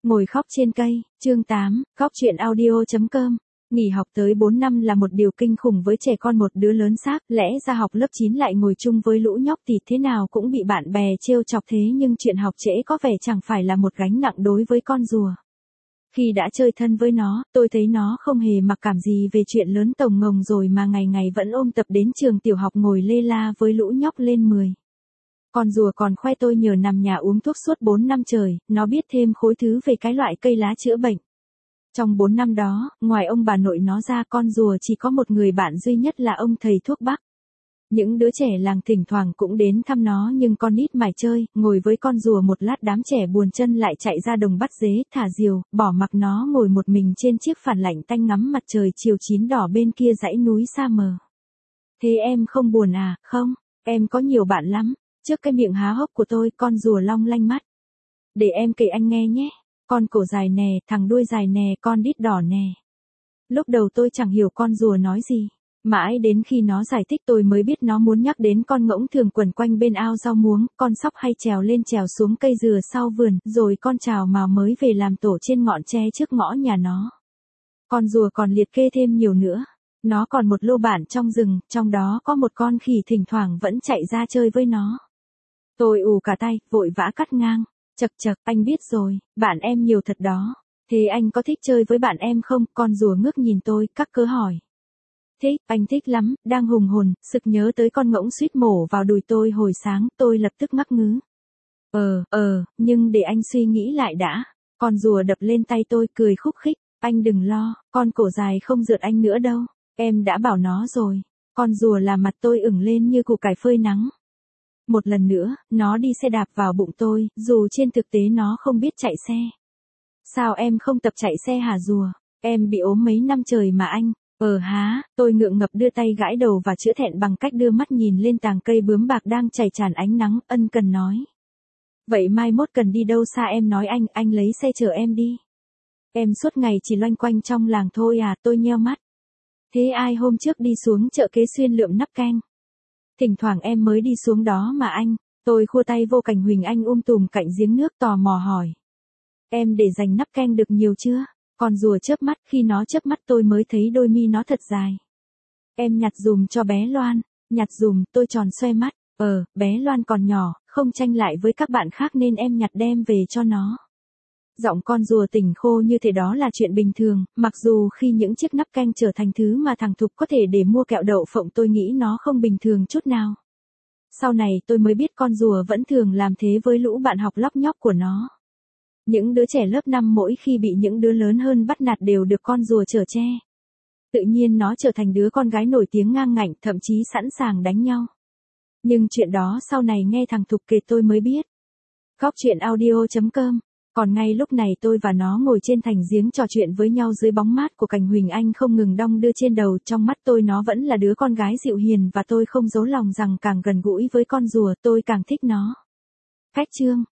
Ngồi khóc trên cây, chương 8, khóc chuyện audio.com. Nghỉ học tới 4 năm là một điều kinh khủng với trẻ con một đứa lớn xác, lẽ ra học lớp 9 lại ngồi chung với lũ nhóc thì thế nào cũng bị bạn bè trêu chọc thế nhưng chuyện học trễ có vẻ chẳng phải là một gánh nặng đối với con rùa. Khi đã chơi thân với nó, tôi thấy nó không hề mặc cảm gì về chuyện lớn tổng ngồng rồi mà ngày ngày vẫn ôm tập đến trường tiểu học ngồi lê la với lũ nhóc lên 10. Con rùa còn khoe tôi nhờ nằm nhà uống thuốc suốt 4 năm trời, nó biết thêm khối thứ về cái loại cây lá chữa bệnh. Trong 4 năm đó, ngoài ông bà nội nó ra con rùa chỉ có một người bạn duy nhất là ông thầy thuốc bắc. Những đứa trẻ làng thỉnh thoảng cũng đến thăm nó nhưng con nít mải chơi, ngồi với con rùa một lát đám trẻ buồn chân lại chạy ra đồng bắt dế, thả diều, bỏ mặc nó ngồi một mình trên chiếc phản lạnh tanh ngắm mặt trời chiều chín đỏ bên kia dãy núi xa mờ. Thế em không buồn à? Không, em có nhiều bạn lắm. Trước cái miệng há hốc của tôi, con rùa long lanh mắt. Để em kể anh nghe nhé. Con cổ dài nè, thằng đuôi dài nè, con đít đỏ nè. Lúc đầu tôi chẳng hiểu con rùa nói gì. Mãi đến khi nó giải thích tôi mới biết nó muốn nhắc đến con ngỗng thường quẩn quanh bên ao rau muống, con sóc hay trèo lên trèo xuống cây dừa sau vườn, rồi con trào mào mới về làm tổ trên ngọn tre trước ngõ nhà nó. Con rùa còn liệt kê thêm nhiều nữa. Nó còn một lô bản trong rừng, trong đó có một con khỉ thỉnh thoảng vẫn chạy ra chơi với nó. Tôi ù cả tay, vội vã cắt ngang. Chậc chậc, anh biết rồi, bạn em nhiều thật đó. Thế anh có thích chơi với bạn em không? Con rùa ngước nhìn tôi, cắc cớ hỏi. Thích, anh thích lắm, đang hùng hồn, sực nhớ tới con ngỗng suýt mổ vào đùi tôi hồi sáng, tôi lập tức ngắc ngứ. Nhưng để anh suy nghĩ lại đã. Con rùa đập lên tay tôi, cười khúc khích. Anh đừng lo, con cổ dài không rượt anh nữa đâu. Em đã bảo nó rồi. Con rùa làm mặt tôi ửng lên như củ cải phơi nắng. Một lần nữa, nó đi xe đạp vào bụng tôi, dù trên thực tế nó không biết chạy xe. Sao em không tập chạy xe hả rùa? Em bị ốm mấy năm trời mà anh. Tôi ngượng ngập đưa tay gãi đầu và chữa thẹn bằng cách đưa mắt nhìn lên tàng cây bướm bạc đang chảy tràn ánh nắng, ân cần nói. Vậy mai mốt cần đi đâu xa em nói anh lấy xe chở em đi. Em suốt ngày chỉ loanh quanh trong làng thôi à, tôi nheo mắt. Thế ai hôm trước đi xuống chợ Kế Xuyên lượm nắp canh? Thỉnh thoảng em mới đi xuống đó mà anh. Tôi khua tay vô cảnh Huỳnh Anh tùm cạnh giếng nước tò mò hỏi. Em để dành nắp canh được nhiều chưa? Con rùa chớp mắt, khi nó chớp mắt tôi mới thấy đôi mi nó thật dài. Em nhặt dùm cho bé Loan. Nhặt dùm, tôi tròn xoe mắt. Bé Loan còn nhỏ, không tranh lại với các bạn khác nên em nhặt đem về cho nó. Giọng con rùa tỉnh khô như thế đó là chuyện bình thường, mặc dù khi những chiếc nắp canh trở thành thứ mà thằng Thục có thể để mua kẹo đậu phộng tôi nghĩ nó không bình thường chút nào. Sau này tôi mới biết con rùa vẫn thường làm thế với lũ bạn học lóc nhóc của nó. Những đứa trẻ lớp 5 mỗi khi bị những đứa lớn hơn bắt nạt đều được con rùa chở che. Tự nhiên nó trở thành đứa con gái nổi tiếng ngang ngạnh, thậm chí sẵn sàng đánh nhau. Nhưng chuyện đó sau này nghe thằng Thục kể tôi mới biết. Khóc chuyện audio.com. Còn ngay lúc này tôi và nó ngồi trên thành giếng trò chuyện với nhau dưới bóng mát của cành Huỳnh Anh không ngừng đong đưa trên đầu. Trong mắt tôi nó vẫn là đứa con gái dịu hiền và tôi không giấu lòng rằng càng gần gũi với con rùa tôi càng thích nó. Cách chương